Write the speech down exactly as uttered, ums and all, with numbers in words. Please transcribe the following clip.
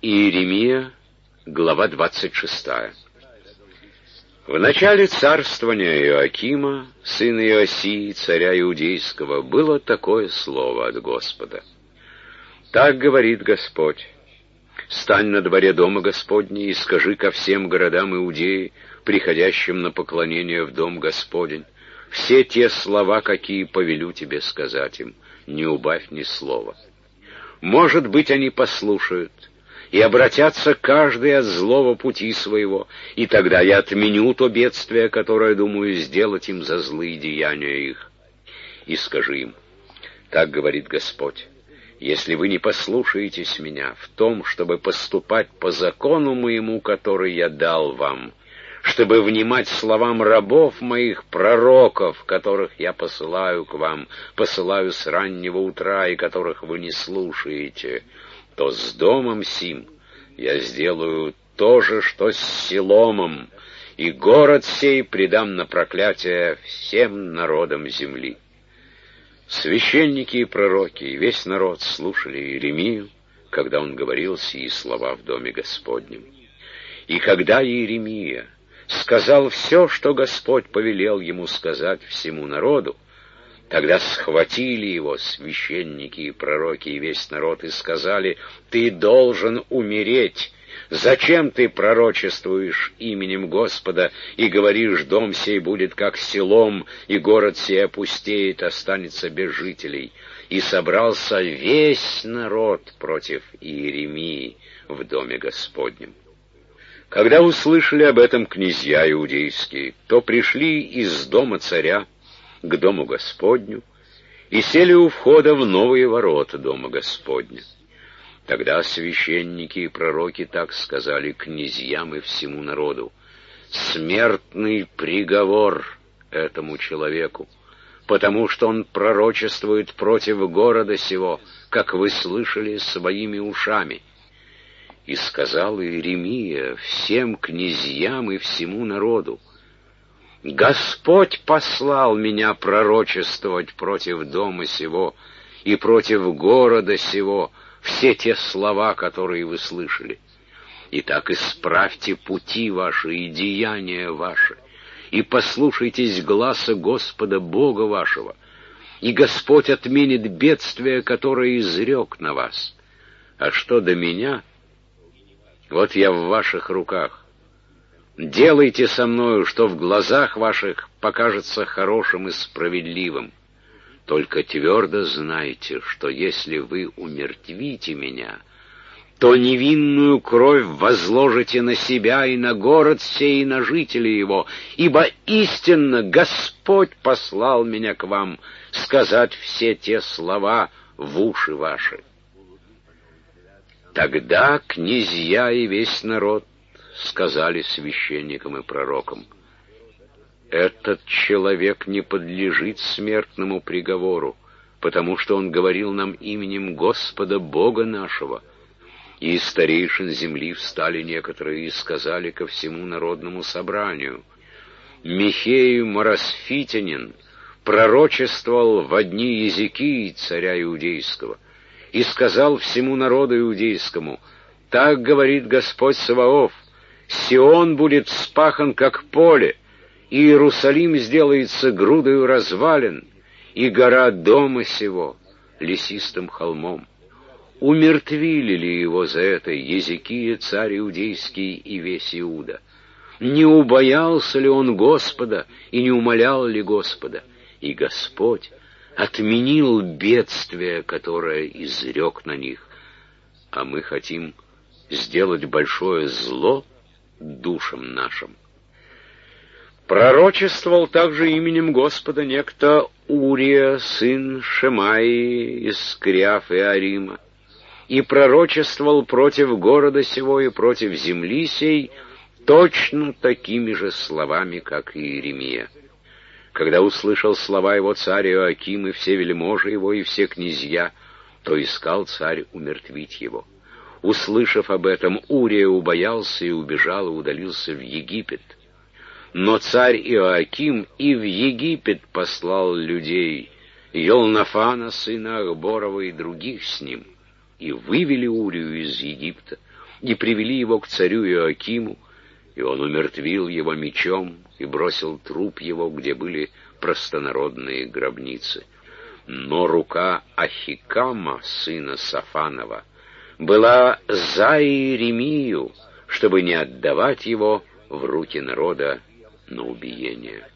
Иеремия, глава двадцать шестая. В начале царствования Иоакима, сына Иосии, царя Иудейского, было такое слово от Господа. Так говорит Господь: «Стань на дворе дома Господня и скажи ко всем городам Иудеи, приходящим на поклонение в дом Господень, все те слова, какие повелю тебе сказать им, не убавь ни слова. Может быть, они послушают и обратятся каждый от злого пути своего, и тогда я отменю то бедствие, которое думаю сделать им за злые деяния их. И скажи им: так говорит Господь, если вы не послушаетесь меня в том, чтобы поступать по закону моему, который я дал вам, чтобы внимать словам рабов моих, пророков, которых я посылаю к вам, посылаю с раннего утра, и которых вы не слушаете, то с домом сим я сделаю то же, что с Силомом, и город сей предам на проклятие всем народам земли». Священники и пророки, и весь народ слушали Иеремию, когда он говорил сии слова в доме Господнем. И когда Иеремия сказал все, что Господь повелел ему сказать всему народу, тогда схватили его священники и пророки и весь народ и сказали: «Ты должен умереть! Зачем ты пророчествуешь именем Господа и говоришь: дом сей будет как Силом, и город сей опустеет, останется без жителей?» И собрался весь народ против Иеремии в доме Господнем. Когда услышали об этом князья иудейские, то пришли из дома царя к дому Господню и сели у входа в новые ворота дома Господня. Тогда священники и пророки так сказали князьям и всему народу: «Смертный приговор этому человеку, потому что он пророчествует против города сего, как вы слышали своими ушами». И сказал Иеремия всем князьям и всему народу: «Господь послал меня пророчествовать против дома сего и против города сего все те слова, которые вы слышали. Итак, исправьте пути ваши и деяния ваши, и послушайтесь гласа Господа Бога вашего, и Господь отменит бедствие, которое изрек на вас. А что до меня, вот я в ваших руках. Делайте со мною, что в глазах ваших покажется хорошим и справедливым. Только твердо знайте, что если вы умертвите меня, то невинную кровь возложите на себя и на город сей, и на жителей его, ибо истинно Господь послал меня к вам сказать все те слова в уши ваши». Тогда князья и весь народ сказали священникам и пророкам: «Этот человек не подлежит смертному приговору, потому что он говорил нам именем Господа Бога нашего». И из старейшин земли встали некоторые и сказали ко всему народному собранию: «Михей Моросфитянин пророчествовал во дни Езекии, царя Иудейского, и сказал всему народу иудейскому: так говорит Господь Саваоф, Сион будет вспахан, как поле, и Иерусалим сделается грудою развалин, и гора дома сего лесистым холмом. Умертвили ли его за это Езекия, царь иудейский, и весь Иуда? Не убоялся ли он Господа и не умолял ли Господа? И Господь отменил бедствие, которое изрек на них, а мы хотим сделать большое зло душам нашим». Пророчествовал также именем Господа некто Урия, сын Шемаии из Криаф и Арима, и пророчествовал против города сего и против земли сей точно такими же словами, как и Иеремия. Когда услышал слова его царь Иоаким и все вельможи его и все князья, то искал царь умертвить его. Услышав об этом, Урия убоялся и убежал и удалился в Египет. Но царь Иоаким и в Египет послал людей, Елнафана, сына Ахборова, и других с ним, и вывели Урию из Египта, и привели его к царю Иоакиму, и он умертвил его мечом и бросил труп его, где были простонародные гробницы. Но рука Ахикама, сына Сафанова, была за Иеремию, чтобы не отдавать его в руки народа на убиение.